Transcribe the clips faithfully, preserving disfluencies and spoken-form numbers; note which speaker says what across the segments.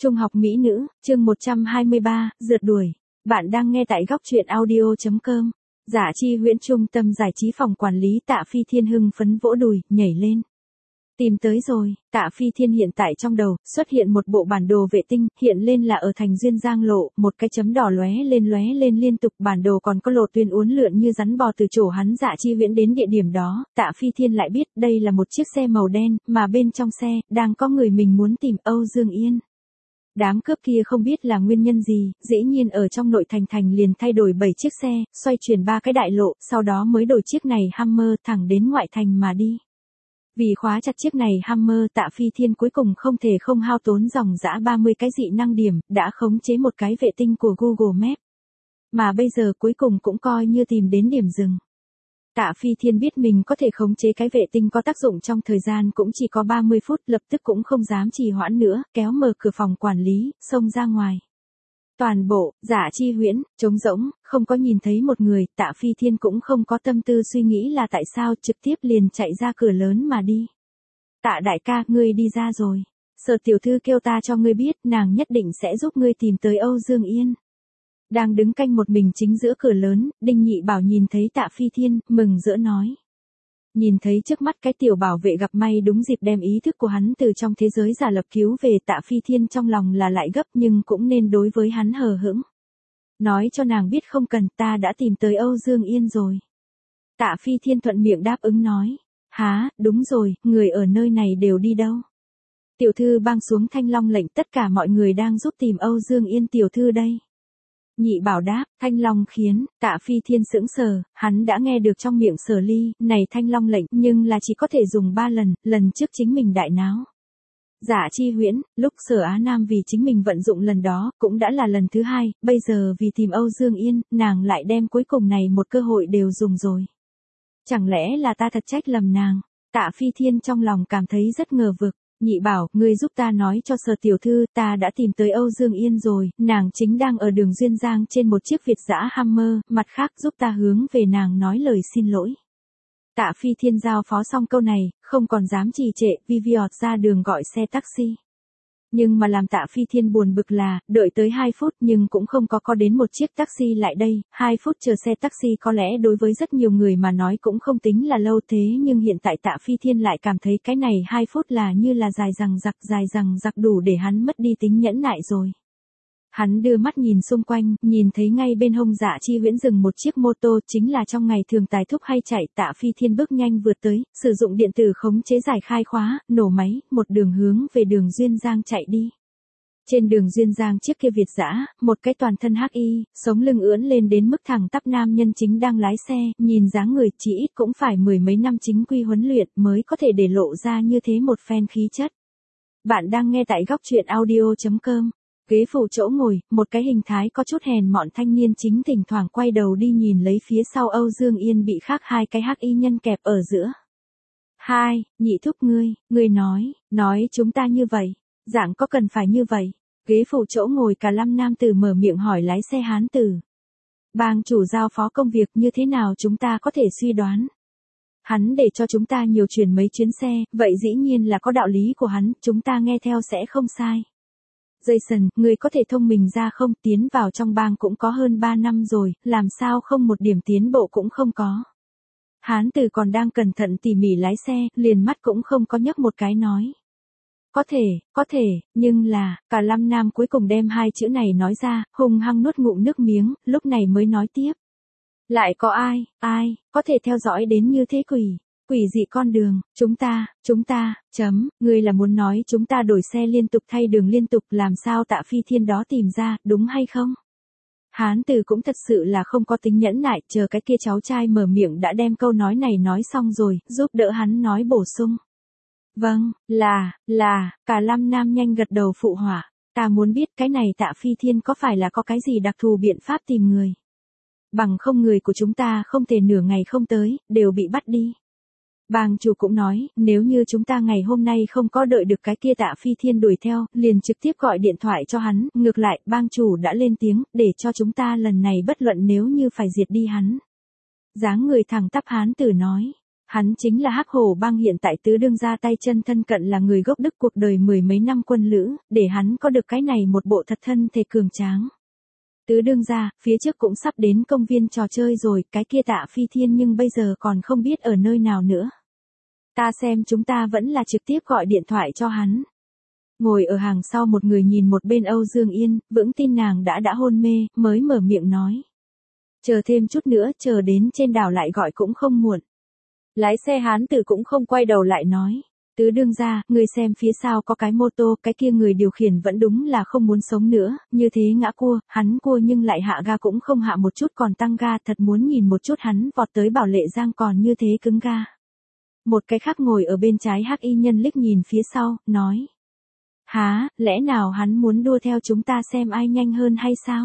Speaker 1: Trung học mỹ nữ, chương một trăm hai mươi ba, rượt đuổi. Bạn đang nghe tại góc truyện audio chấm com. Dã Chi Huyễn Trung tâm giải trí phòng quản lý Tạ Phi Thiên hưng phấn vỗ đùi, nhảy lên. Tìm tới rồi, Tạ Phi Thiên hiện tại trong đầu, xuất hiện một bộ bản đồ vệ tinh, hiện lên là ở thành Duyên Giang lộ, một cái chấm đỏ lóe lên lóe lên liên tục, bản đồ còn có lộ tuyến uốn lượn như rắn bò từ chỗ hắn Dã Chi Huyễn đến địa điểm đó, Tạ Phi Thiên lại biết đây là một chiếc xe màu đen, mà bên trong xe, đang có người mình muốn tìm Âu Dương Yên. Đám cướp kia không biết là nguyên nhân gì, dĩ nhiên ở trong nội thành thành liền thay đổi bảy chiếc xe, xoay chuyển ba cái đại lộ, sau đó mới đổi chiếc này Hummer thẳng đến ngoại thành mà đi. Vì khóa chặt chiếc này Hummer, Tạ Phi Thiên cuối cùng không thể không hao tốn dòng dã ba mươi cái dị năng điểm, đã khống chế một cái vệ tinh của Google Maps. Mà bây giờ cuối cùng cũng coi như tìm đến điểm dừng. Tạ Phi Thiên biết mình có thể khống chế cái vệ tinh có tác dụng trong thời gian cũng chỉ có ba mươi phút, lập tức cũng không dám trì hoãn nữa, kéo mở cửa phòng quản lý, xông ra ngoài. Toàn bộ, Dã Chi Huyễn, trống rỗng, không có nhìn thấy một người, Tạ Phi Thiên cũng không có tâm tư suy nghĩ là tại sao, trực tiếp liền chạy ra cửa lớn mà đi. Tạ đại ca, ngươi đi ra rồi. Sở tiểu thư kêu ta cho ngươi biết, nàng nhất định sẽ giúp ngươi tìm tới Âu Dương Yên. Đang đứng canh một mình chính giữa cửa lớn, Đinh Nhị Bảo nhìn thấy Tạ Phi Thiên, mừng rỡ nói. Nhìn thấy trước mắt cái tiểu bảo vệ gặp may đúng dịp đem ý thức của hắn từ trong thế giới giả lập cứu về, Tạ Phi Thiên trong lòng là lại gấp nhưng cũng nên đối với hắn hờ hững. Nói cho nàng biết không cần, ta đã tìm tới Âu Dương Yên rồi. Tạ Phi Thiên thuận miệng đáp ứng nói. Há, đúng rồi, người ở nơi này đều đi đâu? Tiểu thư bang xuống thanh long lệnh, tất cả mọi người đang giúp tìm Âu Dương Yên tiểu thư đây. Nhị Bảo đáp, thanh long khiến, Tạ Phi Thiên sững sờ, hắn đã nghe được trong miệng Sở Ly, này thanh long lệnh, nhưng là chỉ có thể dùng ba lần, lần trước chính mình đại náo. Dã Chi Huyễn, lúc Sở Á Nam vì chính mình vận dụng lần đó, cũng đã là lần thứ hai, bây giờ vì tìm Âu Dương Yên, nàng lại đem cuối cùng này một cơ hội đều dùng rồi. Chẳng lẽ là ta thật trách lầm nàng? Tạ Phi Thiên trong lòng cảm thấy rất ngờ vực. Nhị Bảo, ngươi giúp ta nói cho Sở tiểu thư, ta đã tìm tới Âu Dương Yên rồi, nàng chính đang ở đường Duyên Giang trên một chiếc Việt dã Hummer, mặt khác giúp ta hướng về nàng nói lời xin lỗi. Tạ Phi Thiên giao phó xong câu này, không còn dám trì trệ, Viviot ra đường gọi xe taxi. Nhưng mà làm Tạ Phi Thiên buồn bực là, đợi tới hai phút nhưng cũng không có có đến một chiếc taxi lại đây, hai phút chờ xe taxi có lẽ đối với rất nhiều người mà nói cũng không tính là lâu thế nhưng hiện tại Tạ Phi Thiên lại cảm thấy cái này hai phút là như là dài rằng giặc dài rằng giặc đủ để hắn mất đi tính nhẫn nại rồi. Hắn đưa mắt nhìn xung quanh, nhìn thấy ngay bên hông Dã Chi Huyễn dừng một chiếc mô tô, chính là trong ngày thường tài thúc hay chạy. Tạ Phi Thiên bước nhanh vượt tới, sử dụng điện tử khống chế giải khai khóa, nổ máy, một đường hướng về đường Duyên Giang chạy đi. Trên đường Duyên Giang chiếc kia Việt dã, một cái toàn thân hắc y, sống lưng ưỡn lên đến mức thẳng tắp nam nhân chính đang lái xe, nhìn dáng người chỉ ít cũng phải mười mấy năm chính quy huấn luyện mới có thể để lộ ra như thế một phen khí chất. Bạn đang nghe tại góc truyện audio chấm com. Ghế phụ chỗ ngồi, một cái hình thái có chút hèn mọn thanh niên chính thỉnh thoảng quay đầu đi nhìn lấy phía sau Âu Dương Yên bị khác hai cái hắc y nhân kẹp ở giữa. Hai, nhị thúc ngươi, ngươi nói, nói chúng ta như vậy, dạng có cần phải như vậy. Ghế phụ chỗ ngồi cả lâm nam tử mở miệng hỏi lái xe hán tử. Bang chủ giao phó công việc như thế nào chúng ta có thể suy đoán. Hắn để cho chúng ta nhiều chuyển mấy chuyến xe, vậy dĩ nhiên là có đạo lý của hắn, chúng ta nghe theo sẽ không sai. Jason, người có thể thông minh ra không, tiến vào trong bang cũng có hơn ba năm rồi, làm sao không một điểm tiến bộ cũng không có. Hán tử còn đang cẩn thận tỉ mỉ lái xe, liền mắt cũng không có nhấc một cái nói. Có thể, có thể, nhưng là, cả Lâm Nam cuối cùng đem hai chữ này nói ra, hung hăng nuốt ngụm nước miếng, lúc này mới nói tiếp. Lại có ai, ai, có thể theo dõi đến như thế quỷ. Quỷ dị con đường, chúng ta, chúng ta, chấm, ngươi là muốn nói chúng ta đổi xe liên tục thay đường liên tục làm sao Tạ Phi Thiên đó tìm ra, đúng hay không? Hán tử cũng thật sự là không có tính nhẫn nại, chờ cái kia cháu trai mở miệng đã đem câu nói này nói xong rồi, giúp đỡ hắn nói bổ sung. Vâng, là, là, cả Lâm Nam nhanh gật đầu phụ họa, ta muốn biết cái này Tạ Phi Thiên có phải là có cái gì đặc thù biện pháp tìm người. Bằng không người của chúng ta không thể nửa ngày không tới, đều bị bắt đi. Bang chủ cũng nói, nếu như chúng ta ngày hôm nay không có đợi được cái kia Tạ Phi Thiên đuổi theo, liền trực tiếp gọi điện thoại cho hắn, ngược lại, bang chủ đã lên tiếng, để cho chúng ta lần này bất luận nếu như phải diệt đi hắn. Dáng người thẳng tắp hán tử nói, Hắn chính là Hắc Hổ Bang hiện tại tứ đương gia tay chân thân cận là người gốc Đức cuộc đời mười mấy năm quân lữ, để hắn có được cái này một bộ thật thân thể cường tráng. Tứ đương gia, phía trước cũng sắp đến công viên trò chơi rồi, cái kia Tạ Phi Thiên nhưng bây giờ còn không biết ở nơi nào nữa. Ta xem chúng ta vẫn là trực tiếp gọi điện thoại cho hắn. Ngồi ở hàng sau một người nhìn một bên Âu Dương Yên, vững tin nàng đã đã hôn mê, mới mở miệng nói. Chờ thêm chút nữa, chờ đến trên đảo lại gọi cũng không muộn. Lái xe hán tử cũng không quay đầu lại nói. Tứ đương gia, người xem phía sau có cái mô tô, cái kia người điều khiển vẫn đúng là không muốn sống nữa, như thế ngã cua, hắn cua nhưng lại hạ ga cũng không hạ một chút còn tăng ga, thật muốn nhìn một chút hắn vọt tới Bảo Lệ Giang còn như thế cứng ga. Một cái khác ngồi ở bên trái hắc y nhân liếc nhìn phía sau, nói. Há, lẽ nào hắn muốn đua theo chúng ta xem ai nhanh hơn hay sao?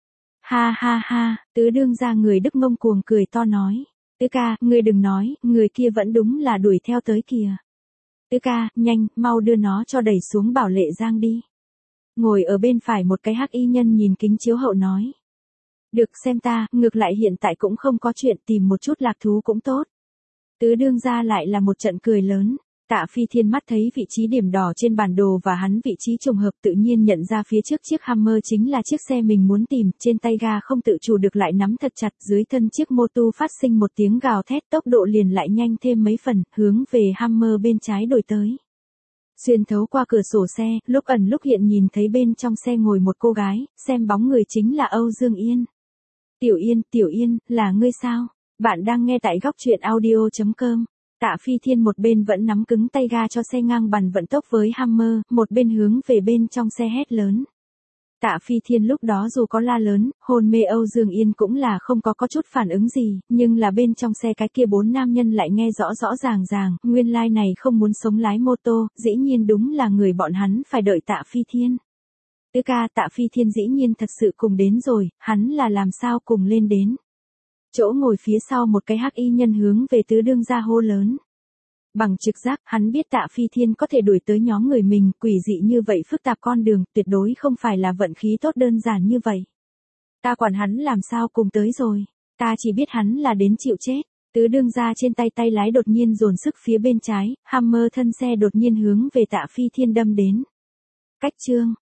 Speaker 1: Ha ha ha, tứ đương gia người Đức ngông cuồng cười to nói. Tứ ca, ngươi đừng nói, người kia vẫn đúng là đuổi theo tới kìa. Tứ ca, nhanh, mau đưa nó cho đẩy xuống Bảo Lệ Giang đi. Ngồi ở bên phải một cái hắc y nhân nhìn kính chiếu hậu nói. Được xem ta, ngược lại hiện tại cũng không có chuyện tìm một chút lạc thú cũng tốt. Tứ đương gia lại là một trận cười lớn. Tạ Phi Thiên mắt thấy vị trí điểm đỏ trên bản đồ và hắn vị trí trùng hợp tự nhiên nhận ra phía trước chiếc Hammer chính là chiếc xe mình muốn tìm, trên tay ga không tự chủ được lại nắm thật chặt, dưới thân chiếc mô tô phát sinh một tiếng gào thét tốc độ liền lại nhanh thêm mấy phần, hướng về Hammer bên trái đổi tới. Xuyên thấu qua cửa sổ xe, lúc ẩn lúc hiện nhìn thấy bên trong xe ngồi một cô gái, xem bóng người chính là Âu Dương Yên. Tiểu Yên, Tiểu Yên, là ngươi sao? Bạn đang nghe tại góc truyện audio chấm com. Tạ Phi Thiên một bên vẫn nắm cứng tay ga cho xe ngang bằng vận tốc với Hammer, một bên hướng về bên trong xe hét lớn. Tạ Phi Thiên lúc đó dù có la lớn, hôn mê Âu Dương Yên cũng là không có có chút phản ứng gì, nhưng là bên trong xe cái kia bốn nam nhân lại nghe rõ rõ ràng ràng, nguyên lai này không muốn sống lái mô tô, dĩ nhiên đúng là người bọn hắn phải đợi Tạ Phi Thiên. Tứ ca, Tạ Phi Thiên dĩ nhiên thật sự cùng đến rồi, hắn là làm sao cùng lên đến. Chỗ ngồi phía sau một cái hắc y nhân hướng về tứ đương gia hô lớn. Bằng trực giác, hắn biết Tạ Phi Thiên có thể đuổi tới nhóm người mình, quỷ dị như vậy phức tạp con đường, tuyệt đối không phải là vận khí tốt đơn giản như vậy. Ta quản hắn làm sao cùng tới rồi, ta chỉ biết hắn là đến chịu chết. Tứ đương gia trên tay tay lái đột nhiên dồn sức phía bên trái, Hammer thân xe đột nhiên hướng về Tạ Phi Thiên đâm đến. Cách chương